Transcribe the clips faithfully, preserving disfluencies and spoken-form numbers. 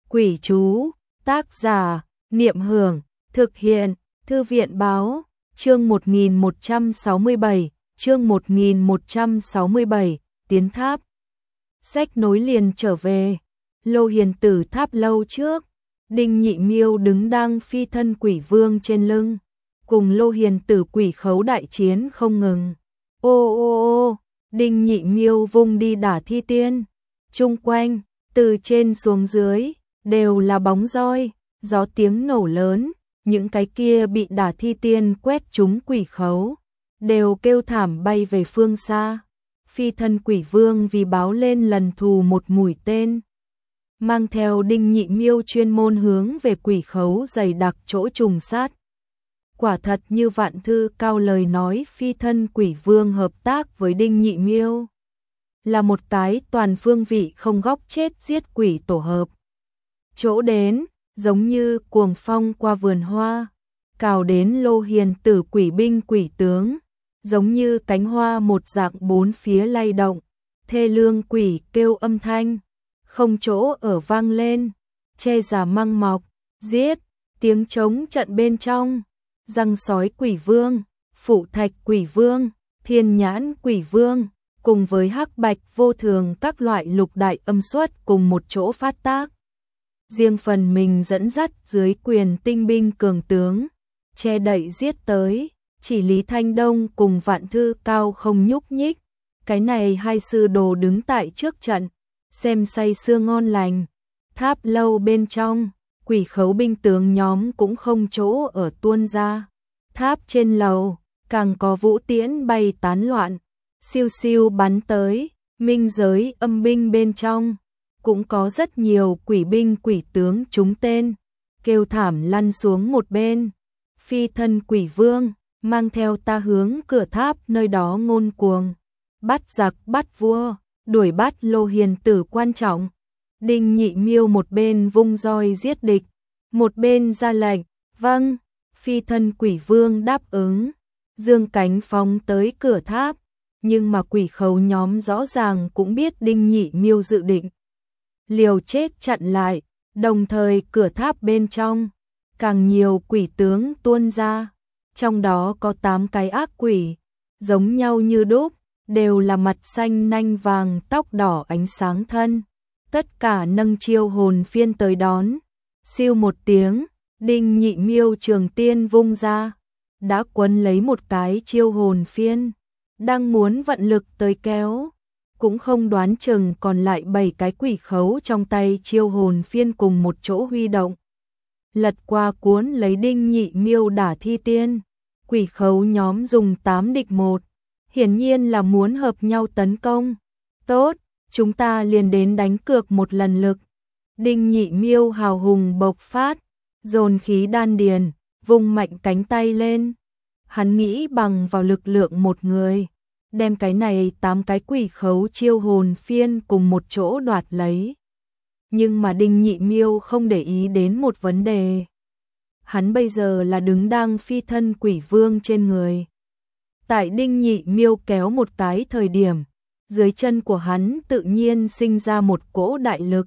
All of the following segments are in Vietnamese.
Quỷ chú, tác giả, Niệm Hưởng, thực hiện, Thư viện báo, chương một nghìn một trăm sáu mươi bảy, chương một nghìn một trăm sáu mươi bảy, tiến tháp. Sách nối liền trở về, Lô Hiền Tử tháp lâu trước, Đinh Nhị Miêu đứng đang phi thân quỷ vương trên lưng, cùng Lô Hiền Tử quỷ khấu đại chiến không ngừng. Ô ô ô, Đinh Nhị Miêu vung đi đả thi tiên, chung quanh, từ trên xuống dưới, đều là bóng roi, gió tiếng nổ lớn, những cái kia bị đả thi tiên quét trúng quỷ khấu, đều kêu thảm bay về phương xa. Phi thân quỷ vương vì báo lên lần thù một mũi tên, mang theo Đinh Nhị Miêu chuyên môn hướng về quỷ khấu dày đặc chỗ trùng sát. Quả thật như Vạn Thư Cao lời nói, phi thân quỷ vương hợp tác với Đinh Nhị Miêu là một cái toàn phương vị không góc chết giết quỷ tổ hợp. Chỗ đến, giống như cuồng phong qua vườn hoa, cào đến Lô Hiền Tử quỷ binh quỷ tướng, giống như cánh hoa một dạng bốn phía lay động, thê lương quỷ kêu âm thanh, không chỗ ở vang lên, che giả măng mọc, giết, tiếng trống trận bên trong, răng sói quỷ vương, phụ thạch quỷ vương, thiên nhãn quỷ vương, cùng với hắc bạch vô thường các loại lục đại âm xuất cùng một chỗ phát tác. Riêng phần mình dẫn dắt dưới quyền tinh binh cường tướng, che đậy giết tới, chỉ Lý Thanh Đông cùng Vạn Thư Cao không nhúc nhích. Cái này hai sư đồ đứng tại trước trận, xem say sưa ngon lành. Tháp lâu bên trong, quỷ khấu binh tướng nhóm cũng không chỗ ở tuôn ra. Tháp trên lầu, càng có vũ tiễn bay tán loạn, siêu siêu bắn tới, minh giới âm binh bên trong. Cũng có rất nhiều quỷ binh quỷ tướng trúng tên, kêu thảm lăn xuống một bên. Phi thân quỷ vương, mang theo ta hướng cửa tháp nơi đó ngôn cuồng. Bắt giặc bắt vua, đuổi bắt Lô Hiền Tử quan trọng. Đinh Nhị Miêu một bên vung roi giết địch, một bên ra lệnh, vâng. Phi thân quỷ vương đáp ứng, dương cánh phóng tới cửa tháp. Nhưng mà quỷ khấu nhóm rõ ràng cũng biết Đinh Nhị Miêu dự định liều chết chặn lại, đồng thời cửa tháp bên trong, càng nhiều quỷ tướng tuôn ra, trong đó có tám cái ác quỷ, giống nhau như đúc, đều là mặt xanh nanh vàng tóc đỏ ánh sáng thân, tất cả nâng chiêu hồn phiên tới đón, siêu một tiếng, Đinh Nhị Miêu trường tiên vung ra, đã quấn lấy một cái chiêu hồn phiên, đang muốn vận lực tới kéo. Cũng không đoán chừng còn lại bảy cái quỷ khấu trong tay chiêu hồn phiên cùng một chỗ huy động. Lật qua cuốn lấy Đinh Nhị Miêu đả thi tiên, quỷ khấu nhóm dùng tám địch một, hiển nhiên là muốn hợp nhau tấn công. Tốt, chúng ta liền đến đánh cược một lần lực. Đinh Nhị Miêu hào hùng bộc phát, dồn khí đan điền, vung mạnh cánh tay lên. Hắn nghĩ bằng vào lực lượng một người, đem cái này tám cái quỷ khấu chiêu hồn phiên cùng một chỗ đoạt lấy. Nhưng mà Đinh Nhị Miêu không để ý đến một vấn đề. Hắn bây giờ là đứng đang phi thân quỷ vương trên người. Tại Đinh Nhị Miêu kéo một cái thời điểm, dưới chân của hắn tự nhiên sinh ra một cỗ đại lực.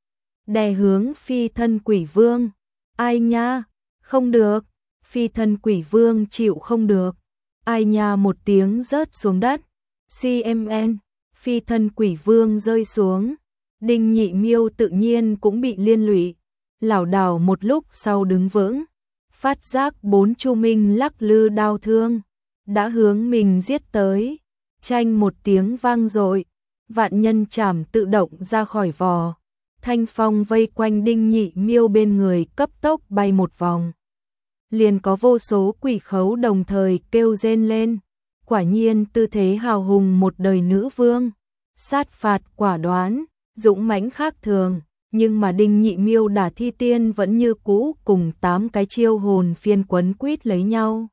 Đè hướng phi thân quỷ vương. Ai nha, không được, phi thân quỷ vương chịu không được. Ai nha một tiếng rớt xuống đất, xê em en, phi thân quỷ vương rơi xuống. Đinh Nhị Miêu tự nhiên cũng bị liên lụy, lảo đảo một lúc sau đứng vững, phát giác bốn chu minh lắc lư đao thương, đã hướng mình giết tới. Chanh một tiếng vang dội, vạn nhân chảm tự động ra khỏi vò, thanh phong vây quanh Đinh Nhị Miêu bên người cấp tốc bay một vòng. Liền có vô số quỷ khấu đồng thời kêu rên lên, quả nhiên tư thế hào hùng một đời nữ vương, sát phạt quả đoán, dũng mãnh khác thường, nhưng mà Đinh Nhị Miêu đả thi tiên vẫn như cũ cùng tám cái chiêu hồn phiên quấn quýt lấy nhau,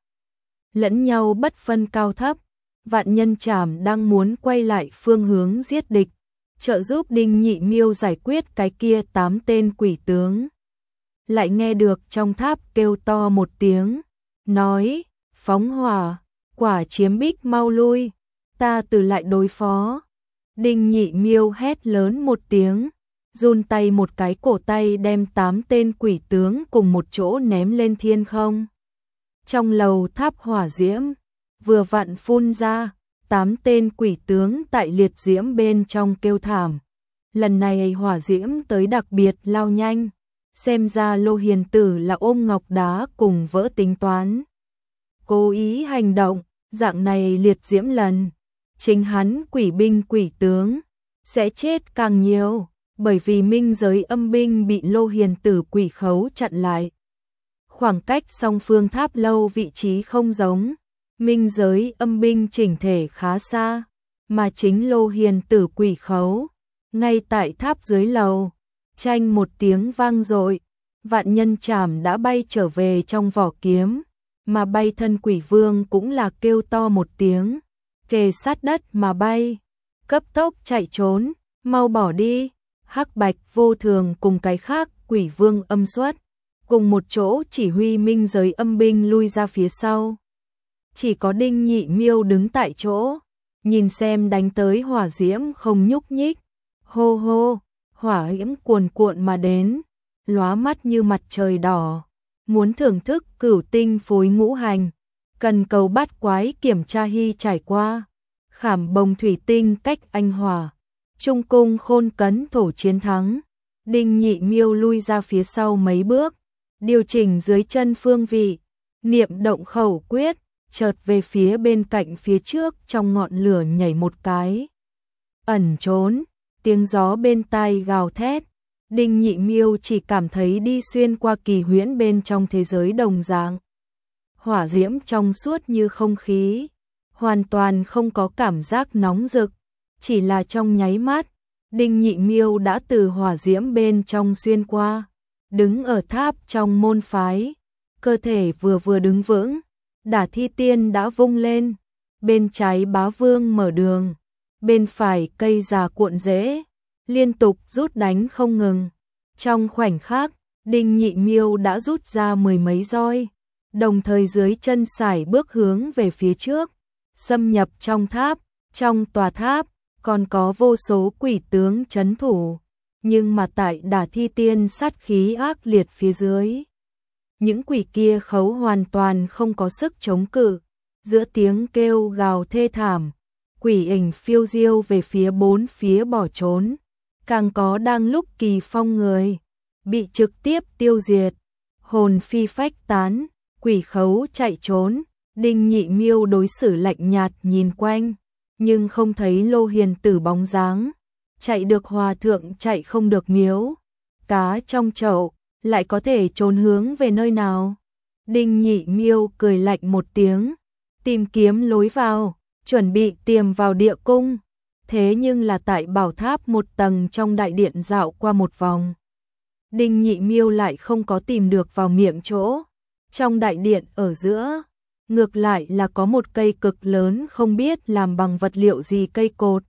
lẫn nhau bất phân cao thấp. Vạn nhân chảm đang muốn quay lại phương hướng giết địch, trợ giúp Đinh Nhị Miêu giải quyết cái kia tám tên quỷ tướng. Lại nghe được trong tháp kêu to một tiếng, nói, phóng hỏa, quả chiếm bích mau lui, ta từ lại đối phó. Đinh Nhị Miêu hét lớn một tiếng, run tay một cái cổ tay đem tám tên quỷ tướng cùng một chỗ ném lên thiên không. Trong lầu tháp hỏa diễm, vừa vặn phun ra, tám tên quỷ tướng tại liệt diễm bên trong kêu thảm. Lần này hỏa diễm tới đặc biệt lao nhanh, xem ra Lô Hiền Tử là ôm ngọc đá cùng vỡ tính toán. Cố ý hành động, dạng này liệt diễm lần, chính hắn quỷ binh quỷ tướng sẽ chết càng nhiều, bởi vì minh giới âm binh bị Lô Hiền Tử quỷ khấu chặn lại. Khoảng cách song phương tháp lâu vị trí không giống, minh giới âm binh chỉnh thể khá xa, mà chính Lô Hiền Tử quỷ khấu ngay tại tháp dưới lầu. Chanh một tiếng vang dội, vạn nhân trảm đã bay trở về trong vỏ kiếm, mà bay thân quỷ vương cũng là kêu to một tiếng, kề sát đất mà bay, cấp tốc chạy trốn, mau bỏ đi. Hắc Bạch Vô Thường cùng cái khác quỷ vương âm xuất, cùng một chỗ chỉ huy minh giới âm binh lui ra phía sau. Chỉ có Đinh Nhị Miêu đứng tại chỗ, nhìn xem đánh tới hỏa diễm không nhúc nhích. Hô hô, hỏa diễm cuồn cuộn mà đến, lóa mắt như mặt trời đỏ. Muốn thưởng thức cửu tinh phối ngũ hành, cần cầu bát quái kiểm tra hy trải qua. Khảm bồng thủy tinh cách anh hỏa, trung cung khôn cấn thổ chiến thắng. Đinh Nhị Miêu lui ra phía sau mấy bước, điều chỉnh dưới chân phương vị, niệm động khẩu quyết, chợt về phía bên cạnh phía trước trong ngọn lửa nhảy một cái. Ẩn trốn, tiếng gió bên tai gào thét. Đinh Nhị Miêu chỉ cảm thấy đi xuyên qua kỳ huyễn bên trong thế giới đồng dạng. Hỏa diễm trong suốt như không khí, hoàn toàn không có cảm giác nóng rực, chỉ là trong nháy mắt, Đinh Nhị Miêu đã từ hỏa diễm bên trong xuyên qua, đứng ở tháp trong môn phái, cơ thể vừa vừa đứng vững, Đả Thi Tiên đã vung lên, bên trái Bá Vương mở đường, bên phải cây già cuộn rễ, liên tục rút đánh không ngừng. Trong khoảnh khắc, Đinh Nhị Miêu đã rút ra mười mấy roi, đồng thời dưới chân sải bước hướng về phía trước, xâm nhập trong tháp. Trong tòa tháp còn có vô số quỷ tướng trấn thủ, nhưng mà tại Đả Thi Tiên sát khí ác liệt phía dưới, những quỷ kia khấu hoàn toàn không có sức chống cự. Giữa tiếng kêu gào thê thảm, quỷ ảnh phiêu diêu về phía bốn phía bỏ trốn, càng có đang lúc kỳ phong người bị trực tiếp tiêu diệt, hồn phi phách tán, quỷ khấu chạy trốn. Đinh Nhị Miêu đối xử lạnh nhạt nhìn quanh, nhưng không thấy Lô Hiền Tử bóng dáng. Chạy được hòa thượng chạy không được miếu, cá trong chậu lại có thể trốn hướng về nơi nào. Đinh Nhị Miêu cười lạnh một tiếng, tìm kiếm lối vào, chuẩn bị tiềm vào địa cung. Thế nhưng là tại bảo tháp một tầng trong đại điện dạo qua một vòng, Đinh Nhị Miêu lại không có tìm được vào miệng chỗ. Trong đại điện ở giữa, ngược lại là có một cây cực lớn không biết làm bằng vật liệu gì cây cột.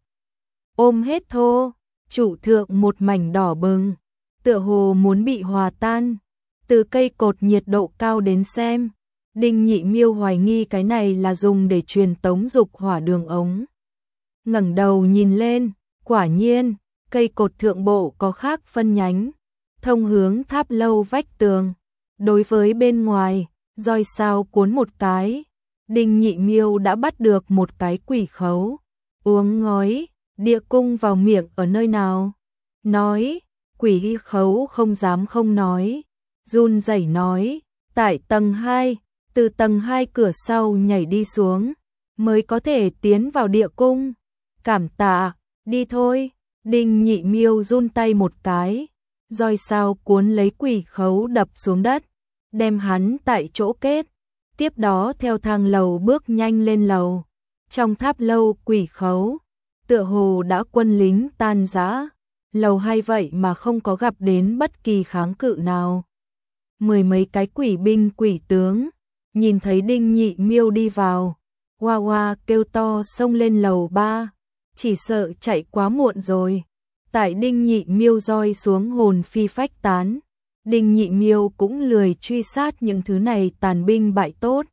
Ôm hết thô, trụ thượng một mảnh đỏ bừng, tựa hồ muốn bị hòa tan. Từ cây cột nhiệt độ cao đến xem, Đinh Nhị Miêu hoài nghi cái này là dùng để truyền tống dục hỏa đường ống. Ngẩng đầu nhìn lên, quả nhiên, cây cột thượng bộ có khác phân nhánh, thông hướng tháp lâu vách tường. Đối với bên ngoài, roi sao cuốn một cái, Đinh Nhị Miêu đã bắt được một cái quỷ khấu. Uống ngói, địa cung vào miệng ở nơi nào? Nói, quỷ khấu không dám không nói, run rẩy nói, tại tầng hai, từ tầng hai cửa sau nhảy đi xuống, mới có thể tiến vào địa cung. Cảm tạ, đi thôi. Đinh Nhị Miêu run tay một cái, roi sao cuốn lấy quỷ khấu đập xuống đất, đem hắn tại chỗ kết. Tiếp đó theo thang lầu bước nhanh lên lầu. Trong tháp lâu quỷ khấu, tựa hồ đã quân lính tan rã. Lầu hay vậy mà không có gặp đến bất kỳ kháng cự nào. Mười mấy cái quỷ binh quỷ tướng, nhìn thấy Đinh Nhị Miêu đi vào, hoa hoa kêu to xông lên lầu ba, chỉ sợ chạy quá muộn rồi. Tại Đinh Nhị Miêu roi xuống hồn phi phách tán, Đinh Nhị Miêu cũng lười truy sát những thứ này tàn binh bại tốt.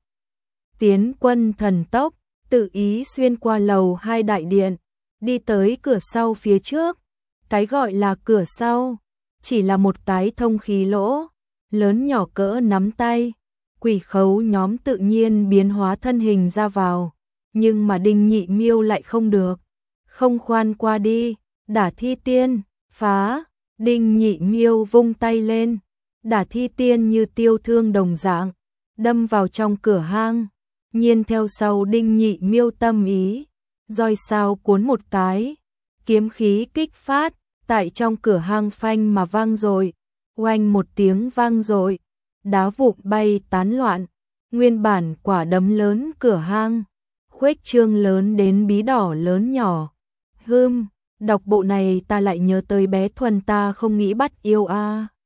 Tiến quân thần tốc, tự ý xuyên qua lầu hai đại điện, đi tới cửa sau phía trước, Cái gọi là cửa sau, chỉ là một cái thông khí lỗ, lớn nhỏ cỡ nắm tay. Quỷ khấu nhóm tự nhiên biến hóa thân hình ra vào, nhưng mà Đinh Nhị Miêu lại không được. Không khoan qua đi, Đả Thi Tiên, phá. Đinh Nhị Miêu vung tay lên, Đả Thi Tiên như tiêu thương đồng dạng, đâm vào trong cửa hang. Nhiên theo sau Đinh Nhị Miêu tâm ý, roi sao cuốn một cái, kiếm khí kích phát, tại trong cửa hang phanh mà vang rồi, oanh một tiếng vang rồi, đá vụn bay tán loạn, nguyên bản quả đấm lớn cửa hang, khuếch trương lớn đến bí đỏ lớn nhỏ. Hưm, đọc bộ này ta lại nhớ tới bé Thuần ta không nghĩ bắt yêu a. À.